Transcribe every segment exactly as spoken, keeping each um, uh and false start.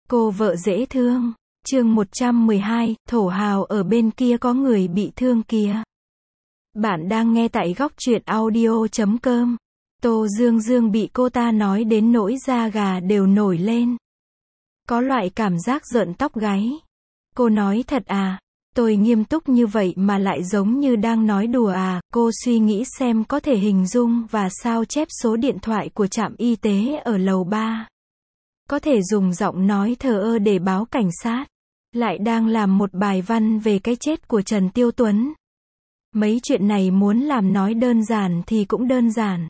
Cô vợ dễ thương. Chương một trăm mười hai, thổ hào ở bên kia có người bị thương kìa. Bạn đang nghe tại góc truyện audio chấm com. Tô Dương Dương bị cô ta nói đến nỗi da gà đều nổi lên. Có loại cảm giác rợn tóc gáy. Cô nói thật à? Tôi nghiêm túc như vậy mà lại giống như đang nói đùa à? Cô suy nghĩ xem có thể hình dung và sao chép số điện thoại của trạm y tế ở lầu ba. Có thể dùng giọng nói thờ ơ để báo cảnh sát. Lại đang làm một bài văn về cái chết của Trần Tiêu Tuấn. Mấy chuyện này muốn làm nói đơn giản thì cũng đơn giản.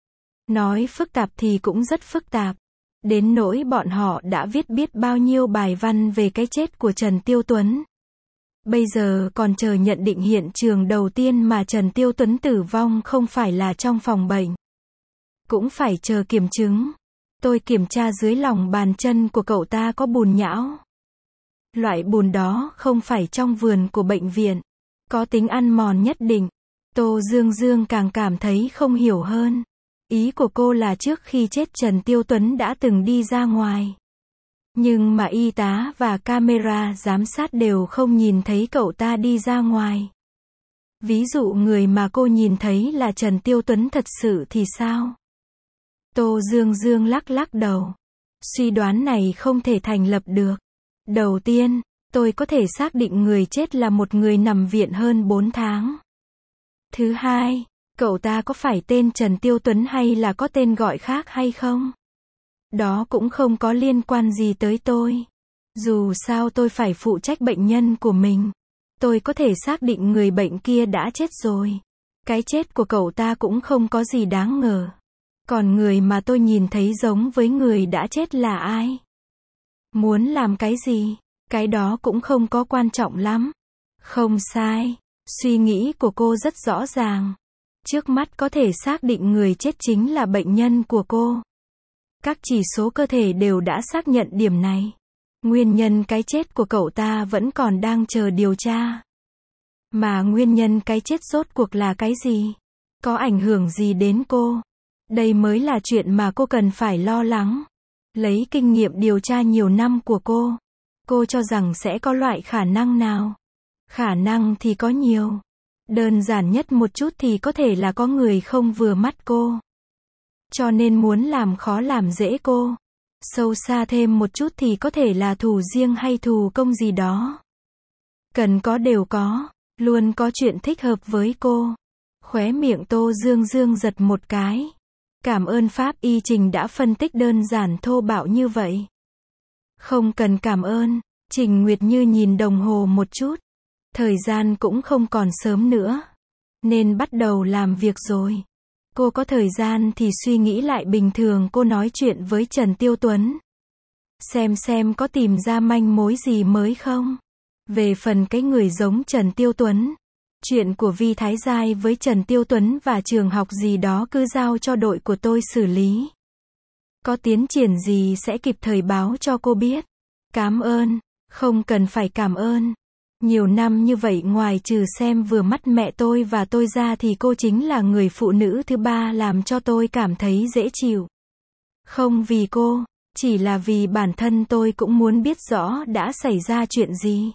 Nói phức tạp thì cũng rất phức tạp. Đến nỗi bọn họ đã viết biết bao nhiêu bài văn về cái chết của Trần Tiêu Tuấn. Bây giờ còn chờ nhận định hiện trường đầu tiên mà Trần Tiêu Tuấn tử vong không phải là trong phòng bệnh. Cũng phải chờ kiểm chứng. Tôi kiểm tra dưới lòng bàn chân của cậu ta có bùn nhão. Loại bùn đó không phải trong vườn của bệnh viện. Có tính ăn mòn nhất định. Tô Dương Dương càng cảm thấy không hiểu hơn. Ý của cô là trước khi chết Trần Tiêu Tuấn đã từng đi ra ngoài. Nhưng mà y tá và camera giám sát đều không nhìn thấy cậu ta đi ra ngoài. Ví dụ người mà cô nhìn thấy là Trần Tiêu Tuấn thật sự thì sao? Tô Dương Dương lắc lắc đầu. Suy đoán này không thể thành lập được. Đầu tiên, tôi có thể xác định người chết là một người nằm viện hơn bốn tháng. Thứ hai, cậu ta có phải tên Trần Tiêu Tuấn hay là có tên gọi khác hay không? Đó cũng không có liên quan gì tới tôi. Dù sao tôi phải phụ trách bệnh nhân của mình. Tôi có thể xác định người bệnh kia đã chết rồi. Cái chết của cậu ta cũng không có gì đáng ngờ. Còn người mà tôi nhìn thấy giống với người đã chết là ai? Muốn làm cái gì? Cái đó cũng không có quan trọng lắm. Không sai. Suy nghĩ của cô rất rõ ràng. Trước mắt có thể xác định người chết chính là bệnh nhân của cô. Các chỉ số cơ thể đều đã xác nhận điểm này. Nguyên nhân cái chết của cậu ta vẫn còn đang chờ điều tra. Mà nguyên nhân cái chết rốt cuộc là cái gì? Có ảnh hưởng gì đến cô? Đây mới là chuyện mà cô cần phải lo lắng. Lấy kinh nghiệm điều tra nhiều năm của cô, cô cho rằng sẽ có loại khả năng nào? Khả năng thì có nhiều. Đơn giản nhất một chút thì có thể là có người không vừa mắt cô. Cho nên muốn làm khó làm dễ cô. Sâu xa thêm một chút thì có thể là thù riêng hay thù công gì đó. Cần có đều có, luôn có chuyện thích hợp với cô. Khóe miệng Tô Dương Dương giật một cái. Cảm ơn pháp y Trình đã phân tích đơn giản thô bạo như vậy. Không cần cảm ơn. Trình Nguyệt Như nhìn đồng hồ một chút. Thời gian cũng không còn sớm nữa. Nên bắt đầu làm việc rồi. Cô có thời gian thì suy nghĩ lại bình thường cô nói chuyện với Trần Tiêu Tuấn. Xem xem có tìm ra manh mối gì mới không. Về phần cái người giống Trần Tiêu Tuấn. Chuyện của Vi Thái Giai với Trần Tiêu Tuấn và trường học gì đó cứ giao cho đội của tôi xử lý. Có tiến triển gì sẽ kịp thời báo cho cô biết. Cảm ơn. Không cần phải cảm ơn. Nhiều năm như vậy ngoài trừ xem vừa mắt mẹ tôi và tôi ra thì cô chính là người phụ nữ thứ ba làm cho tôi cảm thấy dễ chịu. Không vì cô, chỉ là vì bản thân tôi cũng muốn biết rõ đã xảy ra chuyện gì.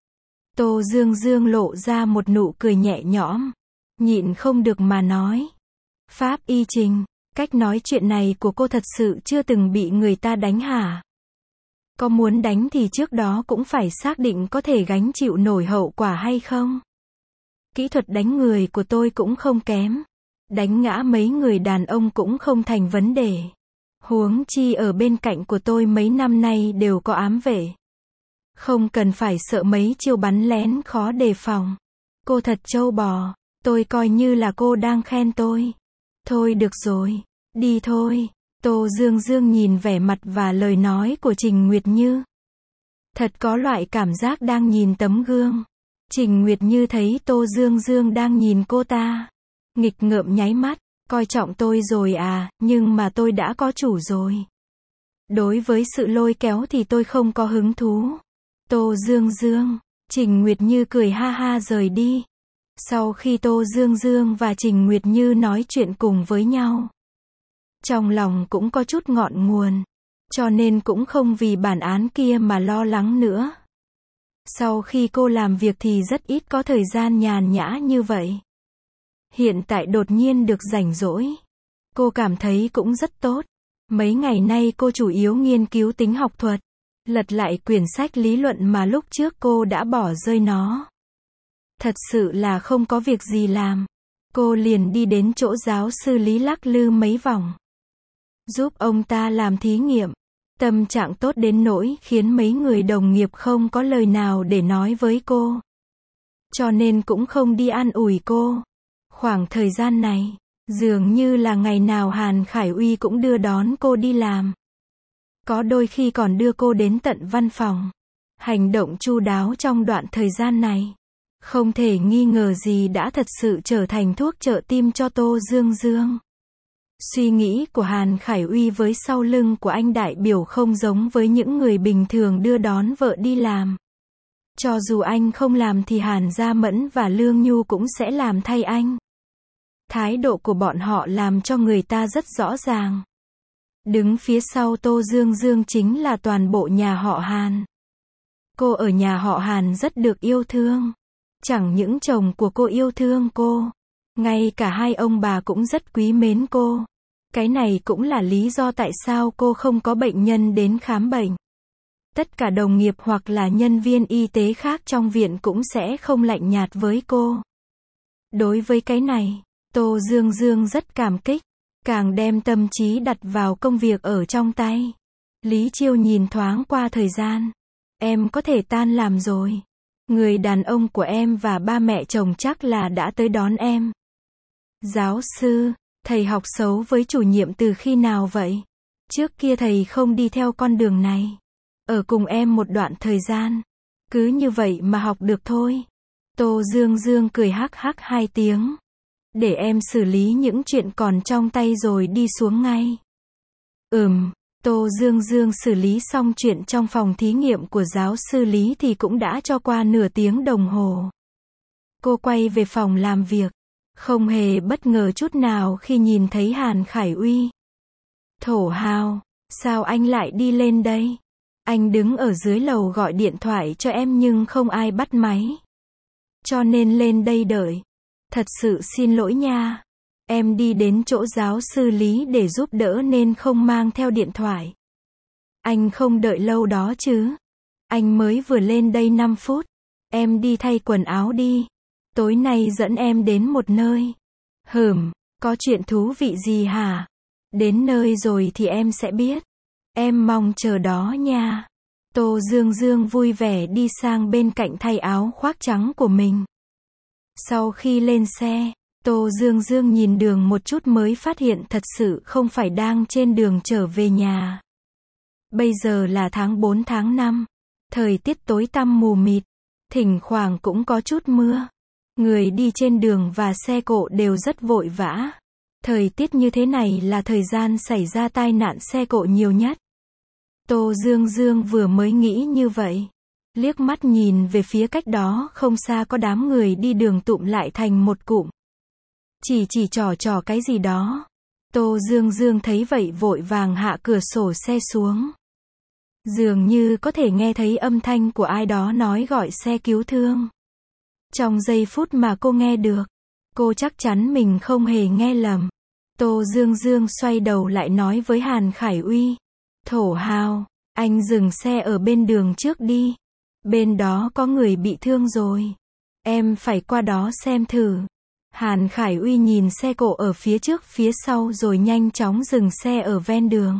Tô Dương Dương lộ ra một nụ cười nhẹ nhõm. Nhịn không được mà nói. Pháp y Trình, cách nói chuyện này của cô thật sự chưa từng bị người ta đánh hả? Có muốn đánh thì trước đó cũng phải xác định có thể gánh chịu nổi hậu quả hay không. Kỹ thuật đánh người của tôi cũng không kém. Đánh ngã mấy người đàn ông cũng không thành vấn đề. Huống chi ở bên cạnh của tôi mấy năm nay đều có ám vệ. Không cần phải sợ mấy chiêu bắn lén khó đề phòng. Cô thật trâu bò. Tôi coi như là cô đang khen tôi. Thôi được rồi. Đi thôi. Tô Dương Dương nhìn vẻ mặt và lời nói của Trình Nguyệt Như. Thật có loại cảm giác đang nhìn tấm gương. Trình Nguyệt Như thấy Tô Dương Dương đang nhìn cô ta. Nghịch ngợm nháy mắt. Coi trọng tôi rồi à, nhưng mà tôi đã có chủ rồi. Đối với sự lôi kéo thì tôi không có hứng thú. Tô Dương Dương. Trình Nguyệt Như cười ha ha rời đi. Sau khi Tô Dương Dương và Trình Nguyệt Như nói chuyện cùng với nhau. Trong lòng cũng có chút ngọn nguồn. cho nên cũng không vì bản án kia mà lo lắng nữa. Sau khi cô làm việc thì rất ít có thời gian nhàn nhã như vậy. Hiện tại đột nhiên được rảnh rỗi, cô cảm thấy cũng rất tốt. Mấy ngày nay cô chủ yếu nghiên cứu tính học thuật, lật lại quyển sách lý luận mà lúc trước cô đã bỏ rơi nó. Thật sự là không có việc gì làm, cô liền đi đến chỗ giáo sư Lý lắc lư mấy vòng, giúp ông ta làm thí nghiệm. Tâm trạng tốt đến nỗi khiến mấy người đồng nghiệp không có lời nào để nói với cô, cho nên cũng không đi an ủi cô. Khoảng thời gian này, dường như là ngày nào Hàn Khải Uy cũng đưa đón cô đi làm. Có đôi khi còn đưa cô đến tận văn phòng. Hành động chu đáo trong đoạn thời gian này, không thể nghi ngờ gì đã thật sự trở thành thuốc trợ tim cho Tô Dương Dương. Suy nghĩ của Hàn Khải Uy với sau lưng của anh đại biểu không giống với những người bình thường đưa đón vợ đi làm. Cho dù anh không làm thì Hàn Gia Mẫn và Lương Nhu cũng sẽ làm thay anh. Thái độ của bọn họ làm cho người ta rất rõ ràng. Đứng phía sau Tô Dương Dương chính là toàn bộ nhà họ Hàn. Cô ở nhà họ Hàn rất được yêu thương. Chẳng những chồng của cô yêu thương cô, ngay cả hai ông bà cũng rất quý mến cô. Cái này cũng là lý do tại sao cô không có bệnh nhân đến khám bệnh. Tất cả đồng nghiệp hoặc là nhân viên y tế khác trong viện cũng sẽ không lạnh nhạt với cô. Đối với cái này, Tô Dương Dương rất cảm kích, càng đem tâm trí đặt vào công việc ở trong tay. Lý Chiêu nhìn thoáng qua thời gian. Em có thể tan làm rồi. Người đàn ông của em và ba mẹ chồng chắc là đã tới đón em. Giáo sư, thầy học xấu với chủ nhiệm từ khi nào vậy? Trước kia thầy không đi theo con đường này. Ở cùng em một đoạn thời gian. Cứ như vậy mà học được thôi. Tô Dương Dương cười hắc hắc hai tiếng. Để em xử lý những chuyện còn trong tay rồi đi xuống ngay. Ừm, Tô Dương Dương xử lý xong chuyện trong phòng thí nghiệm của giáo sư Lý thì cũng đã cho qua nửa tiếng đồng hồ. Cô quay về phòng làm việc, không hề bất ngờ chút nào khi nhìn thấy Hàn Khải Uy. Thổ Hào, sao anh lại đi lên đây? Anh đứng ở dưới lầu gọi điện thoại cho em nhưng không ai bắt máy. Cho nên lên đây đợi. Thật sự xin lỗi nha. Em đi đến chỗ giáo sư Lý để giúp đỡ nên không mang theo điện thoại. Anh không đợi lâu đó chứ? Anh mới vừa lên đây năm phút. Em đi thay quần áo đi. Tối nay dẫn em đến một nơi. Hừm, có chuyện thú vị gì hả? Đến nơi rồi thì em sẽ biết. Em mong chờ đó nha. Tô Dương Dương vui vẻ đi sang bên cạnh thay áo khoác trắng của mình. Sau khi lên xe, Tô Dương Dương nhìn đường một chút mới phát hiện thật sự không phải đang trên đường trở về nhà. Bây giờ là tháng bốn tháng năm. Thời tiết tối tăm mù mịt. Thỉnh thoảng cũng có chút mưa. Người đi trên đường và xe cộ đều rất vội vã. Thời tiết như thế này là thời gian xảy ra tai nạn xe cộ nhiều nhất. Tô Dương Dương vừa mới nghĩ như vậy. Liếc mắt nhìn về phía cách đó không xa có đám người đi đường tụm lại thành một cụm. Chỉ chỉ trò trò cái gì đó. Tô Dương Dương thấy vậy vội vàng hạ cửa sổ xe xuống. Dường như có thể nghe thấy âm thanh của ai đó nói gọi xe cứu thương. Trong giây phút mà cô nghe được, cô chắc chắn mình không hề nghe lầm. Tô Dương Dương xoay đầu lại nói với Hàn Khải Uy. Thổ Hào, anh dừng xe ở bên đường trước đi. Bên đó có người bị thương rồi. Em phải qua đó xem thử. Hàn Khải Uy nhìn xe cộ ở phía trước phía sau rồi nhanh chóng dừng xe ở ven đường.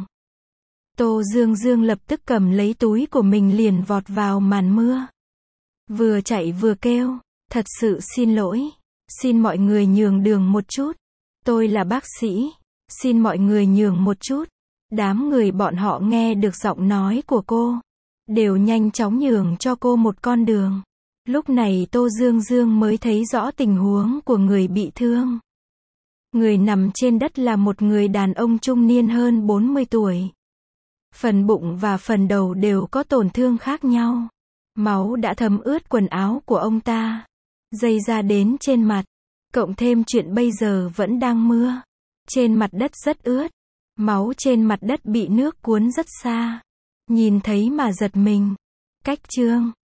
Tô Dương Dương lập tức cầm lấy túi của mình liền vọt vào màn mưa. Vừa chạy vừa kêu. Thật sự xin lỗi. Xin mọi người nhường đường một chút. Tôi là bác sĩ. Xin mọi người nhường một chút. Đám người bọn họ nghe được giọng nói của cô. Đều nhanh chóng nhường cho cô một con đường. Lúc này Tô Dương Dương mới thấy rõ tình huống của người bị thương. Người nằm trên đất là một người đàn ông trung niên hơn bốn mươi tuổi. Phần bụng và phần đầu đều có tổn thương khác nhau. Máu đã thấm ướt quần áo của ông ta. Dây ra đến trên mặt. Cộng thêm chuyện bây giờ vẫn đang mưa. Trên mặt đất rất ướt. Máu trên mặt đất bị nước cuốn rất xa. Nhìn thấy mà giật mình. Cách chương